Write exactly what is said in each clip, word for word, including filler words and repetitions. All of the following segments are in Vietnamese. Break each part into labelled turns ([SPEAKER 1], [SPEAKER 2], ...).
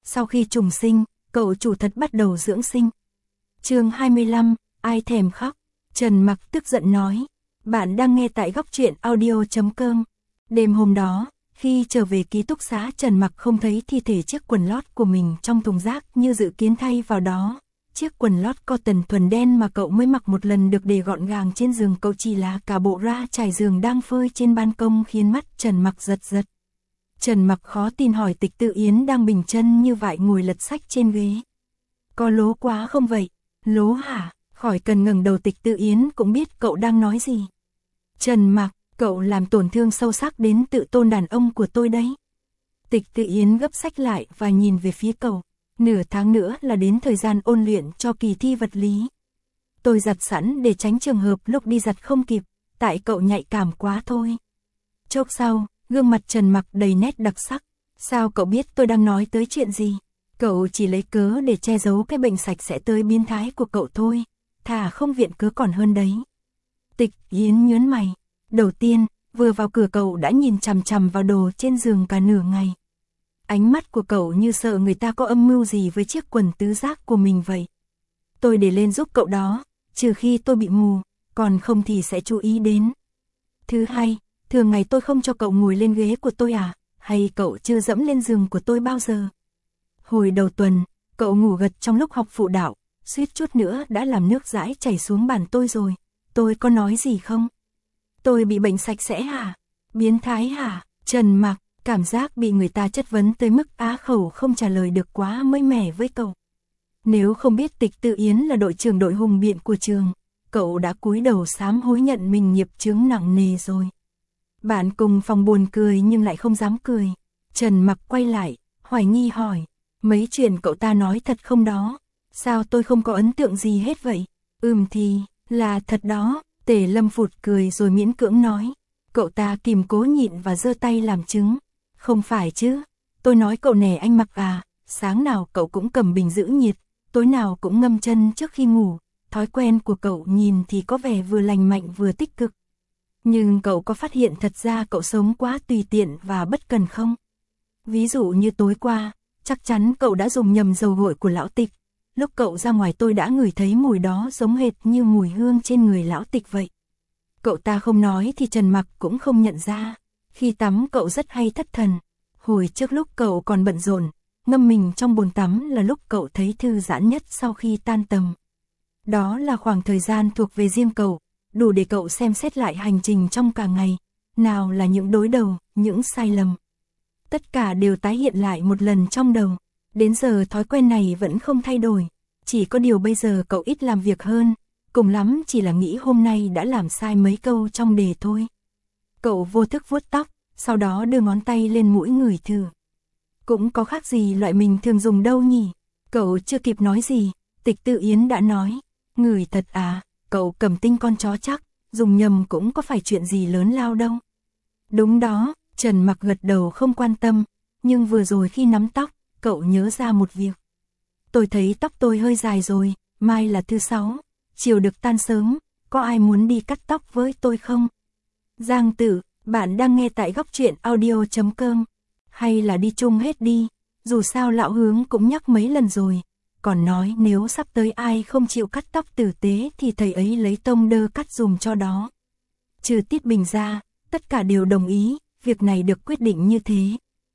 [SPEAKER 1] Sau khi trùng sinh, cậu chủ thật bắt đầu dưỡng sinh. Chương hai mươi lăm, ai thèm khóc. Trần Mặc tức giận nói. Bạn đang nghe tại góc truyện audio chấm com. Đêm hôm đó, khi trở về ký túc xá, Trần Mặc không thấy thi thể chiếc quần lót của mình trong thùng rác như dự kiến, thay vào đó. Chiếc quần lót cotton thuần đen mà cậu mới mặc một lần được để gọn gàng trên giường cậu, chỉ là cả bộ ra trải giường đang phơi trên ban công khiến mắt Trần Mặc giật giật. Trần Mặc khó tin hỏi Tịch Tự Yến đang bình chân như vậy ngồi lật sách trên ghế. Có lố quá không vậy? Lố hả? Khỏi cần ngẩng đầu, Tịch Tự Yến cũng biết cậu đang nói gì. Trần Mặc, cậu làm tổn thương sâu sắc đến tự tôn đàn ông của tôi đấy. Tịch Tự Yến gấp sách lại và nhìn về phía cậu. Nửa tháng nữa là đến thời gian ôn luyện cho kỳ thi vật lý. Tôi giặt sẵn để tránh trường hợp lúc đi giặt không kịp, tại cậu nhạy cảm quá thôi. Chốc sau, gương mặt Trần Mặc đầy nét đặc sắc. Sao cậu biết tôi đang nói tới chuyện gì? Cậu chỉ lấy cớ để che giấu cái bệnh sạch sẽ tới biến thái của cậu thôi. Thà không viện cớ còn hơn đấy. Tịch Yến nhớn mày. Đầu tiên, vừa vào cửa cậu đã nhìn chằm chằm vào đồ trên giường cả nửa ngày. Ánh mắt của cậu như sợ người ta có âm mưu gì với chiếc quần tứ giác của mình vậy. Tôi để lên giúp cậu đó, trừ khi tôi bị mù, còn không thì sẽ chú ý đến. Thứ hai, thường ngày tôi không cho cậu ngồi lên ghế của tôi à, hay cậu chưa dẫm lên giường của tôi bao giờ? Hồi đầu tuần, cậu ngủ gật trong lúc học phụ đạo, suýt chút nữa đã làm nước dãi chảy xuống bàn tôi rồi. Tôi có nói gì không? Tôi bị bệnh sạch sẽ hả? Biến thái hả? Trần Mặc, cảm giác bị người ta chất vấn tới mức á khẩu không trả lời được quá mới mẻ với cậu. Nếu không biết Tịch Tự Yến là đội trưởng đội hùng biện của trường, cậu đã cúi đầu sám hối nhận mình nghiệp chướng nặng nề rồi. Bạn cùng phòng buồn cười nhưng lại không dám cười. Trần Mặc quay lại, hoài nghi hỏi. Mấy chuyện cậu ta nói thật không đó? Sao tôi không có ấn tượng gì hết vậy? Ừm thì, là thật đó. Tề Lâm phụt cười rồi miễn cưỡng nói. Cậu ta kìm cố nhịn và giơ tay làm chứng. Không phải chứ, tôi nói cậu nể anh Mặc à, sáng nào cậu cũng cầm bình giữ nhiệt, tối nào cũng ngâm chân trước khi ngủ, thói quen của cậu nhìn thì có vẻ vừa lành mạnh vừa tích cực. Nhưng cậu có phát hiện thật ra cậu sống quá tùy tiện và bất cần không? Ví dụ như tối qua, chắc chắn cậu đã dùng nhầm dầu gội của lão Tịch. Lúc cậu ra ngoài tôi đã ngửi thấy mùi đó giống hệt như mùi hương trên người lão Tịch vậy. Cậu ta không nói thì Trần Mặc cũng không nhận ra. Khi tắm cậu rất hay thất thần. Hồi trước lúc cậu còn bận rộn, ngâm mình trong bồn tắm là lúc cậu thấy thư giãn nhất sau khi tan tầm. Đó là khoảng thời gian thuộc về riêng cậu, đủ để cậu xem xét lại hành trình trong cả ngày. Nào là những đối đầu, những sai lầm. Tất cả đều tái hiện lại một lần trong đầu. Đến giờ thói quen này vẫn không thay đổi. Chỉ có điều bây giờ cậu ít làm việc hơn. Cùng lắm chỉ là nghĩ hôm nay đã làm sai mấy câu trong đề thôi. Cậu vô thức vuốt tóc, sau đó đưa ngón tay lên mũi ngửi thử. Cũng có khác gì loại mình thường dùng đâu nhỉ? Cậu chưa kịp nói gì, Tịch Tự Yến đã nói. Ngửi thật à, cậu cầm tinh con chó chắc, dùng nhầm cũng có phải chuyện gì lớn lao đâu. Đúng đó, Trần Mặc gật đầu không quan tâm, nhưng vừa rồi khi nắm tóc, cậu nhớ ra một việc. Tôi thấy tóc tôi hơi dài rồi, mai là thứ sáu, chiều được tan sớm, có ai muốn đi cắt tóc với tôi không? Giang Tử, bạn đang nghe tại góc truyện audio chấm com. Hay là đi chung hết đi, dù sao lão Hướng cũng nhắc mấy lần rồi. Còn nói nếu sắp tới ai không chịu cắt tóc tử tế thì thầy ấy lấy tông đơ cắt dùm cho đó. Trừ Tiết Bình ra, tất cả đều đồng ý, việc này được quyết định như thế.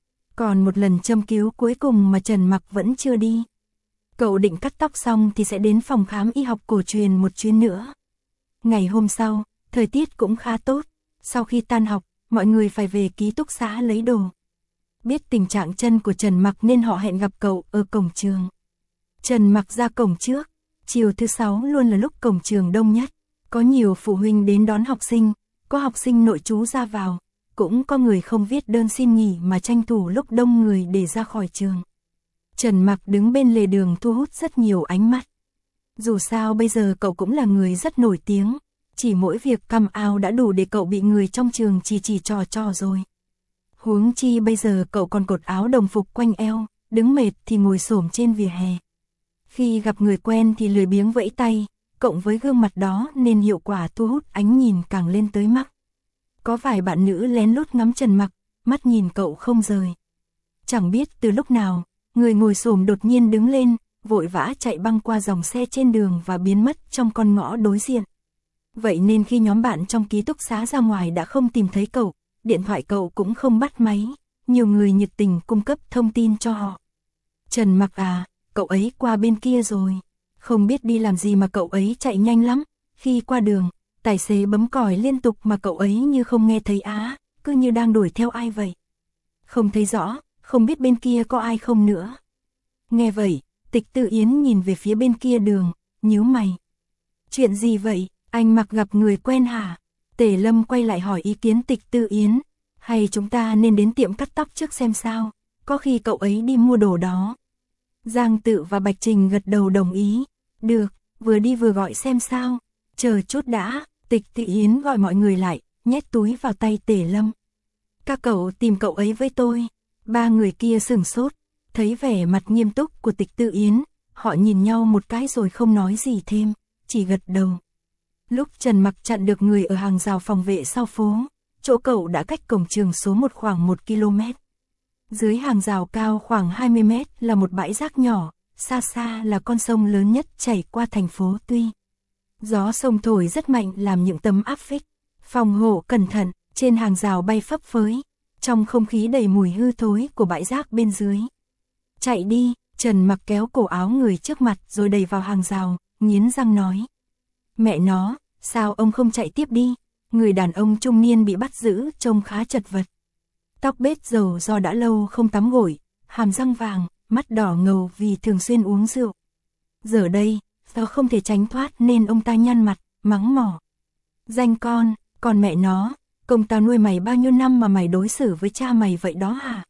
[SPEAKER 1] Còn một lần châm cứu cuối cùng mà Trần Mặc vẫn chưa đi. Cậu định cắt tóc xong thì sẽ đến phòng khám y học cổ truyền một chuyến nữa. Ngày hôm sau, thời tiết cũng khá tốt. Sau khi tan học, mọi người phải về ký túc xá lấy đồ. Biết tình trạng chân của Trần Mặc nên họ hẹn gặp cậu ở cổng trường. Trần Mặc ra cổng trước. Chiều thứ sáu luôn là lúc cổng trường đông nhất. Có nhiều phụ huynh đến đón học sinh, có học sinh nội trú ra vào, cũng có người không viết đơn xin nghỉ mà tranh thủ lúc đông người để ra khỏi trường. Trần Mặc đứng bên lề đường thu hút rất nhiều ánh mắt. Dù sao bây giờ cậu cũng là người rất nổi tiếng, chỉ mỗi việc căm ao đã đủ để cậu bị người trong trường chỉ chỉ trò trò rồi. Huống chi bây giờ cậu còn cột áo đồng phục quanh eo, đứng mệt thì ngồi xổm trên vỉa hè. Khi gặp người quen thì lười biếng vẫy tay, cộng với gương mặt đó nên hiệu quả thu hút ánh nhìn càng lên tới mắt. Có vài bạn nữ lén lút ngắm Trần Mặc, mắt nhìn cậu không rời. Chẳng biết từ lúc nào, người ngồi xổm đột nhiên đứng lên, vội vã chạy băng qua dòng xe trên đường và biến mất trong con ngõ đối diện. Vậy nên khi nhóm bạn trong ký túc xá ra ngoài đã không tìm thấy cậu, điện thoại cậu cũng không bắt máy, nhiều người nhiệt tình cung cấp thông tin cho họ. Trần Mặc à, cậu ấy qua bên kia rồi. Không biết đi làm gì mà cậu ấy chạy nhanh lắm, khi qua đường, tài xế bấm còi liên tục mà cậu ấy như không nghe thấy á, cứ như đang đuổi theo ai vậy. Không thấy rõ, không biết bên kia có ai không nữa. Nghe vậy, Tịch Tự Yến nhìn về phía bên kia đường, nhíu mày. Chuyện gì vậy, anh Mặc gặp người quen hả? Tề Lâm quay lại hỏi ý kiến Tịch Tự Yến, hay chúng ta nên đến tiệm cắt tóc trước xem sao, có khi cậu ấy đi mua đồ đó. Giang Tự và Bạch Trình gật đầu đồng ý, được, vừa đi vừa gọi xem sao, chờ chút đã. Tịch Tự Yến gọi mọi người lại, nhét túi vào tay Tề Lâm. Các cậu tìm cậu ấy với tôi. Ba người kia sửng sốt, thấy vẻ mặt nghiêm túc của Tịch Tự Yến, họ nhìn nhau một cái rồi không nói gì thêm, chỉ gật đầu. Lúc Trần Mặc chặn được người ở hàng rào phòng vệ sau phố, chỗ cậu đã cách cổng trường số một khoảng một ki lô mét. Dưới hàng rào cao khoảng hai mươi mét là một bãi rác nhỏ, xa xa là con sông lớn nhất chảy qua thành phố Tuy. Gió sông thổi rất mạnh làm những tấm áp phích, phòng hộ cẩn thận, trên hàng rào bay phấp phới, trong không khí đầy mùi hư thối của bãi rác bên dưới. Chạy đi, Trần Mặc kéo cổ áo người trước mặt rồi đẩy vào hàng rào, nghiến răng nói. Mẹ nó, sao ông không chạy tiếp đi? Người đàn ông trung niên bị bắt giữ trông khá chật vật. Tóc bết dầu do đã lâu không tắm gội, hàm răng vàng, mắt đỏ ngầu vì thường xuyên uống rượu. Giờ đây, do không thể tránh thoát nên ông ta nhăn mặt, mắng mỏ. Danh con, còn mẹ nó, công tao nuôi mày bao nhiêu năm mà mày đối xử với cha mày vậy đó hả?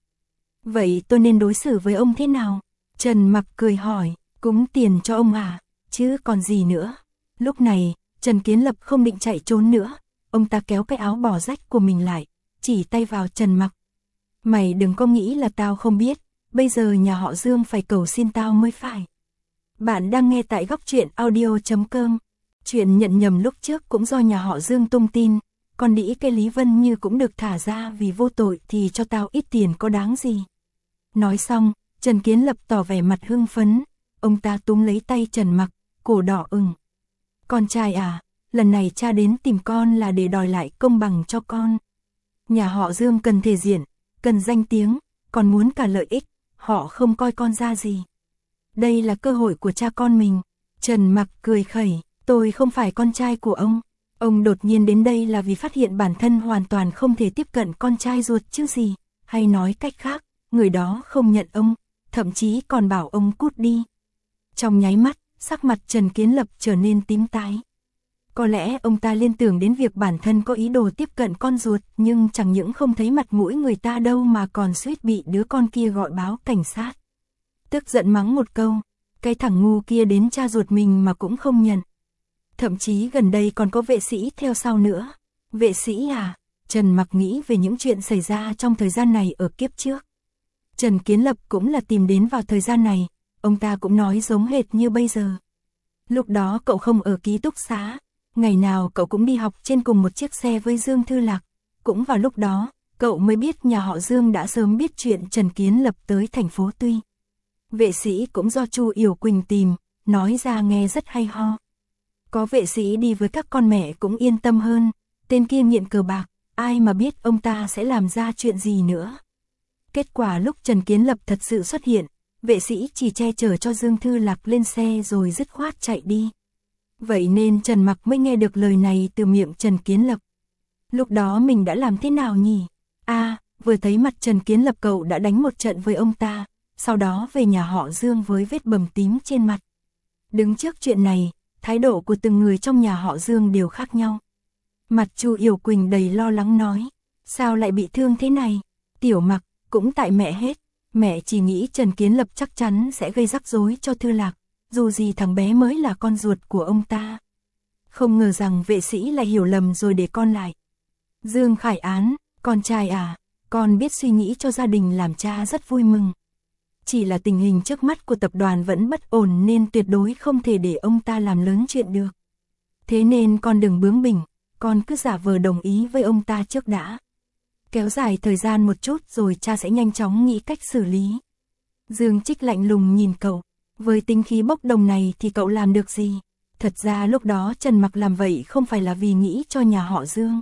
[SPEAKER 1] Vậy tôi nên đối xử với ông thế nào? Trần Mặc cười hỏi, cúng tiền cho ông à? Chứ còn gì nữa? Lúc này, Trần Kiến Lập không định chạy trốn nữa, ông ta kéo cái áo bò rách của mình lại, chỉ tay vào Trần Mặc. Mày đừng có nghĩ là tao không biết, bây giờ nhà họ Dương phải cầu xin tao mới phải. Bạn đang nghe tại góc truyện audio chấm com. Chuyện nhận nhầm lúc trước cũng do nhà họ Dương tung tin, còn đĩ cái Lý Vân Như cũng được thả ra vì vô tội thì cho tao ít tiền có đáng gì. Nói xong, Trần Kiến Lập tỏ vẻ mặt hưng phấn, ông ta túm lấy tay Trần Mặc, cổ đỏ ửng. Con trai à, lần này cha đến tìm con là để đòi lại công bằng cho con. Nhà họ Dương cần thể diện, cần danh tiếng, còn muốn cả lợi ích, họ không coi con ra gì. Đây là cơ hội của cha con mình. Trần Mặc cười khẩy, tôi không phải con trai của ông. Ông đột nhiên đến đây là vì phát hiện bản thân hoàn toàn không thể tiếp cận con trai ruột chứ gì. Hay nói cách khác, người đó không nhận ông, thậm chí còn bảo ông cút đi. Trong nháy mắt, sắc mặt Trần Kiến Lập trở nên tím tái. Có lẽ ông ta liên tưởng đến việc bản thân có ý đồ tiếp cận con ruột, nhưng chẳng những không thấy mặt mũi người ta đâu mà còn suýt bị đứa con kia gọi báo cảnh sát. Tức giận mắng một câu, cái thằng ngu kia đến cha ruột mình mà cũng không nhận. Thậm chí gần đây còn có vệ sĩ theo sau nữa. Vệ sĩ à? Trần Mặc nghĩ về những chuyện xảy ra trong thời gian này ở kiếp trước. Trần Kiến Lập cũng là tìm đến vào thời gian này, ông ta cũng nói giống hệt như bây giờ. Lúc đó cậu không ở ký túc xá, ngày nào cậu cũng đi học trên cùng một chiếc xe với Dương Thư Lạc. Cũng vào lúc đó, cậu mới biết nhà họ Dương đã sớm biết chuyện Trần Kiến Lập tới thành phố Tuy. Vệ sĩ cũng do Chu Yểu Quỳnh tìm, nói ra nghe rất hay ho. Có vệ sĩ đi với các con mẹ cũng yên tâm hơn, tên kia nghiện cờ bạc, ai mà biết ông ta sẽ làm ra chuyện gì nữa. Kết quả lúc Trần Kiến Lập thật sự xuất hiện, vệ sĩ chỉ che chở cho Dương Thư Lạc lên xe rồi dứt khoát chạy đi. Vậy nên Trần Mặc mới nghe được lời này từ miệng Trần Kiến Lập. Lúc đó mình đã làm thế nào nhỉ? À, vừa thấy mặt Trần Kiến Lập cậu đã đánh một trận với ông ta, sau đó về nhà họ Dương với vết bầm tím trên mặt. Đứng trước chuyện này, thái độ của từng người trong nhà họ Dương đều khác nhau. Mặt Chu Yểu Quỳnh đầy lo lắng nói, sao lại bị thương thế này? Tiểu Mặc, cũng tại mẹ hết, mẹ chỉ nghĩ Trần Kiến Lập chắc chắn sẽ gây rắc rối cho Thư Lạc, dù gì thằng bé mới là con ruột của ông ta. Không ngờ rằng vệ sĩ lại hiểu lầm rồi để con lại. Dương Khải Án, con trai à, con biết suy nghĩ cho gia đình làm cha rất vui mừng. Chỉ là tình hình trước mắt của tập đoàn vẫn bất ổn nên tuyệt đối không thể để ông ta làm lớn chuyện được. Thế nên con đừng bướng bỉnh, con cứ giả vờ đồng ý với ông ta trước đã. Kéo dài thời gian một chút rồi cha sẽ nhanh chóng nghĩ cách xử lý. Dương Trích lạnh lùng nhìn cậu. Với tính khí bốc đồng này thì cậu làm được gì? Thật ra lúc đó Trần Mặc làm vậy không phải là vì nghĩ cho nhà họ Dương.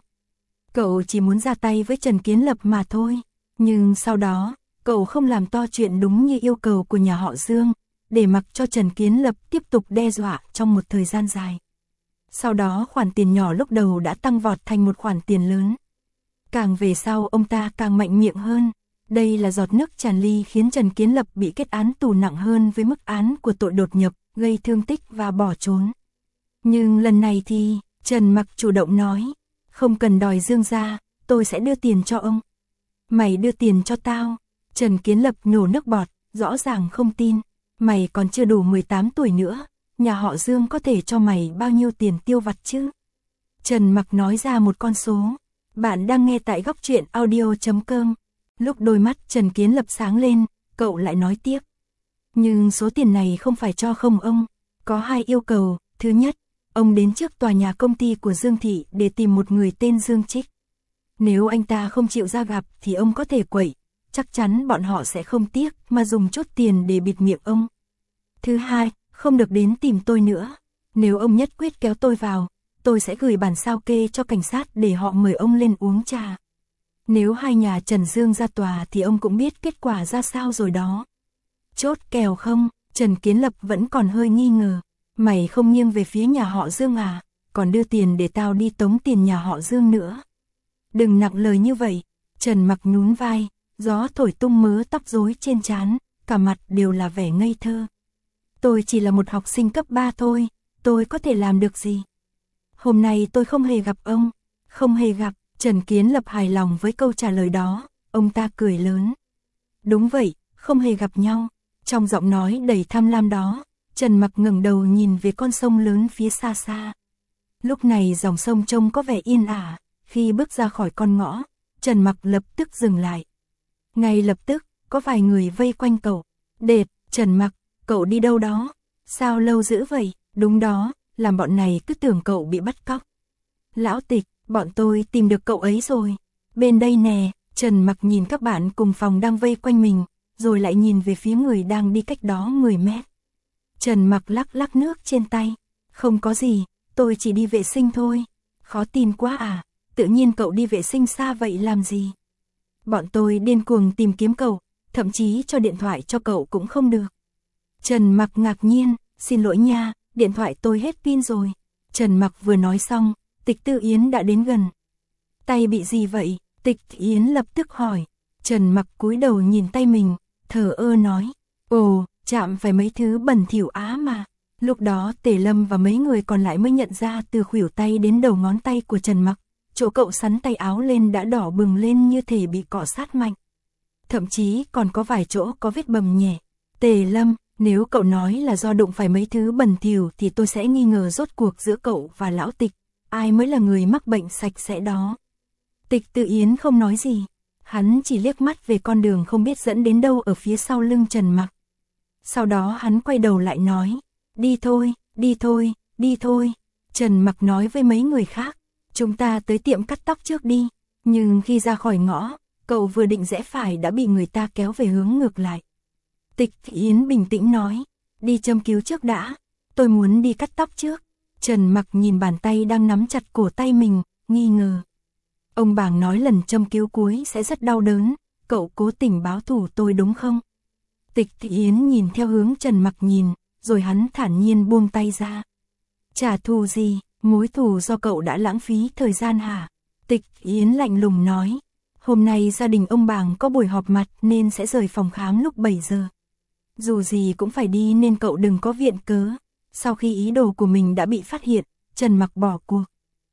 [SPEAKER 1] Cậu chỉ muốn ra tay với Trần Kiến Lập mà thôi. Nhưng sau đó, cậu không làm to chuyện đúng như yêu cầu của nhà họ Dương, để mặc cho Trần Kiến Lập tiếp tục đe dọa trong một thời gian dài. Sau đó khoản tiền nhỏ lúc đầu đã tăng vọt thành một khoản tiền lớn. Càng về sau ông ta càng mạnh miệng hơn. Đây là giọt nước tràn ly khiến Trần Kiến Lập bị kết án tù nặng hơn với mức án của tội đột nhập, gây thương tích và bỏ trốn. Nhưng lần này thì, Trần Mặc chủ động nói, không cần đòi Dương ra, tôi sẽ đưa tiền cho ông. Mày đưa tiền cho tao? Trần Kiến Lập nhổ nước bọt, rõ ràng không tin. Mày còn chưa đủ mười tám tuổi nữa, nhà họ Dương có thể cho mày bao nhiêu tiền tiêu vặt chứ? Trần Mặc nói ra một con số. Bạn đang nghe tại góc truyện audio chấm com. Lúc đôi mắt Trần Kiến Lập sáng lên, cậu lại nói tiếp. Nhưng số tiền này không phải cho không ông. Có hai yêu cầu. Thứ nhất, ông đến trước tòa nhà công ty của Dương Thị để tìm một người tên Dương Trích. Nếu anh ta không chịu ra gặp thì ông có thể quậy. Chắc chắn bọn họ sẽ không tiếc mà dùng chút tiền để bịt miệng ông. Thứ hai, không được đến tìm tôi nữa. Nếu ông nhất quyết kéo tôi vào, tôi sẽ gửi bản sao kê cho cảnh sát để họ mời ông lên uống trà. Nếu hai nhà Trần Dương ra tòa thì ông cũng biết kết quả ra sao rồi đó. Chốt kèo không? Trần Kiến Lập vẫn còn hơi nghi ngờ. Mày không nghiêng về phía nhà họ Dương à? Còn đưa tiền để tao đi tống tiền nhà họ Dương nữa. Đừng nặng lời như vậy. Trần Mặc nhún vai, gió thổi tung mớ tóc rối trên trán, cả mặt đều là vẻ ngây thơ. Tôi chỉ là một học sinh cấp ba thôi, tôi có thể làm được gì? Hôm nay tôi không hề gặp ông. Không hề gặp. Trần Kiến Lập hài lòng với câu trả lời đó, ông ta cười lớn. Đúng vậy, không hề gặp nhau. Trong giọng nói đầy tham lam đó, Trần Mặc ngẩng đầu nhìn về con sông lớn phía xa xa. Lúc này dòng sông trông có vẻ yên ả, khi bước ra khỏi con ngõ, Trần Mặc lập tức dừng lại. Ngay lập tức, có vài người vây quanh cậu. Đệt, Trần Mặc, cậu đi đâu đó? Sao lâu dữ vậy? Đúng đó, làm bọn này cứ tưởng cậu bị bắt cóc. Lão Tịch, bọn tôi tìm được cậu ấy rồi. Bên đây nè. Trần Mặc nhìn các bạn cùng phòng đang vây quanh mình, rồi lại nhìn về phía người đang đi cách đó mười mét. Trần Mặc lắc lắc nước trên tay. Không có gì, tôi chỉ đi vệ sinh thôi. Khó tin quá à, tự nhiên cậu đi vệ sinh xa vậy làm gì? Bọn tôi điên cuồng tìm kiếm cậu, thậm chí cho điện thoại cho cậu cũng không được. Trần Mặc ngạc nhiên, xin lỗi nha, điện thoại tôi hết pin rồi. Trần Mặc vừa nói xong, Tịch Tư Yến đã đến gần. Tay bị gì vậy? Tịch Yến lập tức hỏi. Trần Mặc cúi đầu nhìn tay mình, thờ ơ nói. Ồ, chạm phải mấy thứ bẩn thỉu á mà. Lúc đó Tề Lâm và mấy người còn lại mới nhận ra từ khuỷu tay đến đầu ngón tay của Trần Mặc, chỗ cậu sắn tay áo lên đã đỏ bừng lên như thể bị cọ sát mạnh. Thậm chí còn có vài chỗ có vết bầm nhẹ. Tề Lâm, nếu cậu nói là do đụng phải mấy thứ bẩn thỉu thì tôi sẽ nghi ngờ rốt cuộc giữa cậu và lão Tịch, ai mới là người mắc bệnh sạch sẽ đó. Tịch Tư Yến không nói gì, hắn chỉ liếc mắt về con đường không biết dẫn đến đâu ở phía sau lưng Trần Mặc. Sau đó hắn quay đầu lại nói, đi thôi, đi thôi, đi thôi. Trần Mặc nói với mấy người khác, chúng ta tới tiệm cắt tóc trước đi. Nhưng khi ra khỏi ngõ, cậu vừa định rẽ phải đã bị người ta kéo về hướng ngược lại. Tịch Yến bình tĩnh nói, đi châm cứu trước đã, tôi muốn đi cắt tóc trước. Trần Mặc nhìn bàn tay đang nắm chặt cổ tay mình, nghi ngờ. Ông Bàng nói lần châm cứu cuối sẽ rất đau đớn, cậu cố tình báo thù tôi đúng không? Tịch Yến nhìn theo hướng Trần Mặc nhìn, rồi hắn thản nhiên buông tay ra. Trả thù gì, mối thù do cậu đã lãng phí thời gian hả? Tịch Yến lạnh lùng nói, hôm nay gia đình ông Bàng có buổi họp mặt nên sẽ rời phòng khám lúc bảy giờ. Dù gì cũng phải đi nên cậu đừng có viện cớ. Sau khi ý đồ của mình đã bị phát hiện, Trần Mặc bỏ cuộc.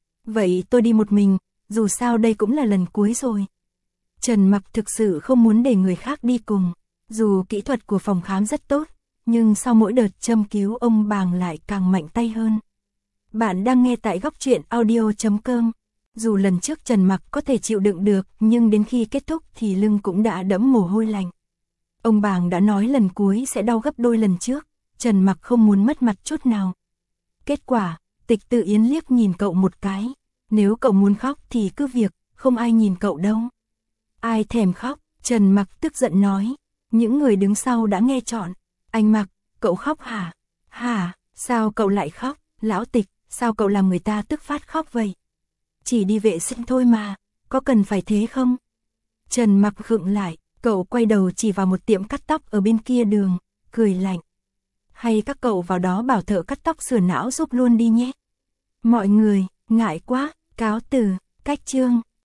[SPEAKER 1] Vậy tôi đi một mình, dù sao đây cũng là lần cuối rồi. Trần Mặc thực sự không muốn để người khác đi cùng. Dù kỹ thuật của phòng khám rất tốt, nhưng sau mỗi đợt châm cứu ông Bàng lại càng mạnh tay hơn. Bạn đang nghe tại góc truyện audio chấm com. Dù lần trước Trần Mặc có thể chịu đựng được, nhưng đến khi kết thúc thì lưng cũng đã đẫm mồ hôi lạnh. Ông Bàng đã nói lần cuối sẽ đau gấp đôi lần trước, Trần Mặc không muốn mất mặt chút nào. Kết quả, Tịch Tư Yến liếc nhìn cậu một cái. Nếu cậu muốn khóc thì cứ việc, không ai nhìn cậu đâu. Ai thèm khóc, Trần Mặc tức giận nói. Những người đứng sau đã nghe trọn. Anh Mặc, cậu khóc hả? Hả, sao cậu lại khóc? Lão Tịch, sao cậu làm người ta tức phát khóc vậy? Chỉ đi vệ sinh thôi mà, có cần phải thế không? Trần Mặc khựng lại, cậu quay đầu chỉ vào một tiệm cắt tóc ở bên kia đường, cười lạnh. Hay các cậu vào đó bảo thợ cắt tóc sửa não giúp luôn đi nhé. Mọi người, ngại quá, cáo từ, cách chương.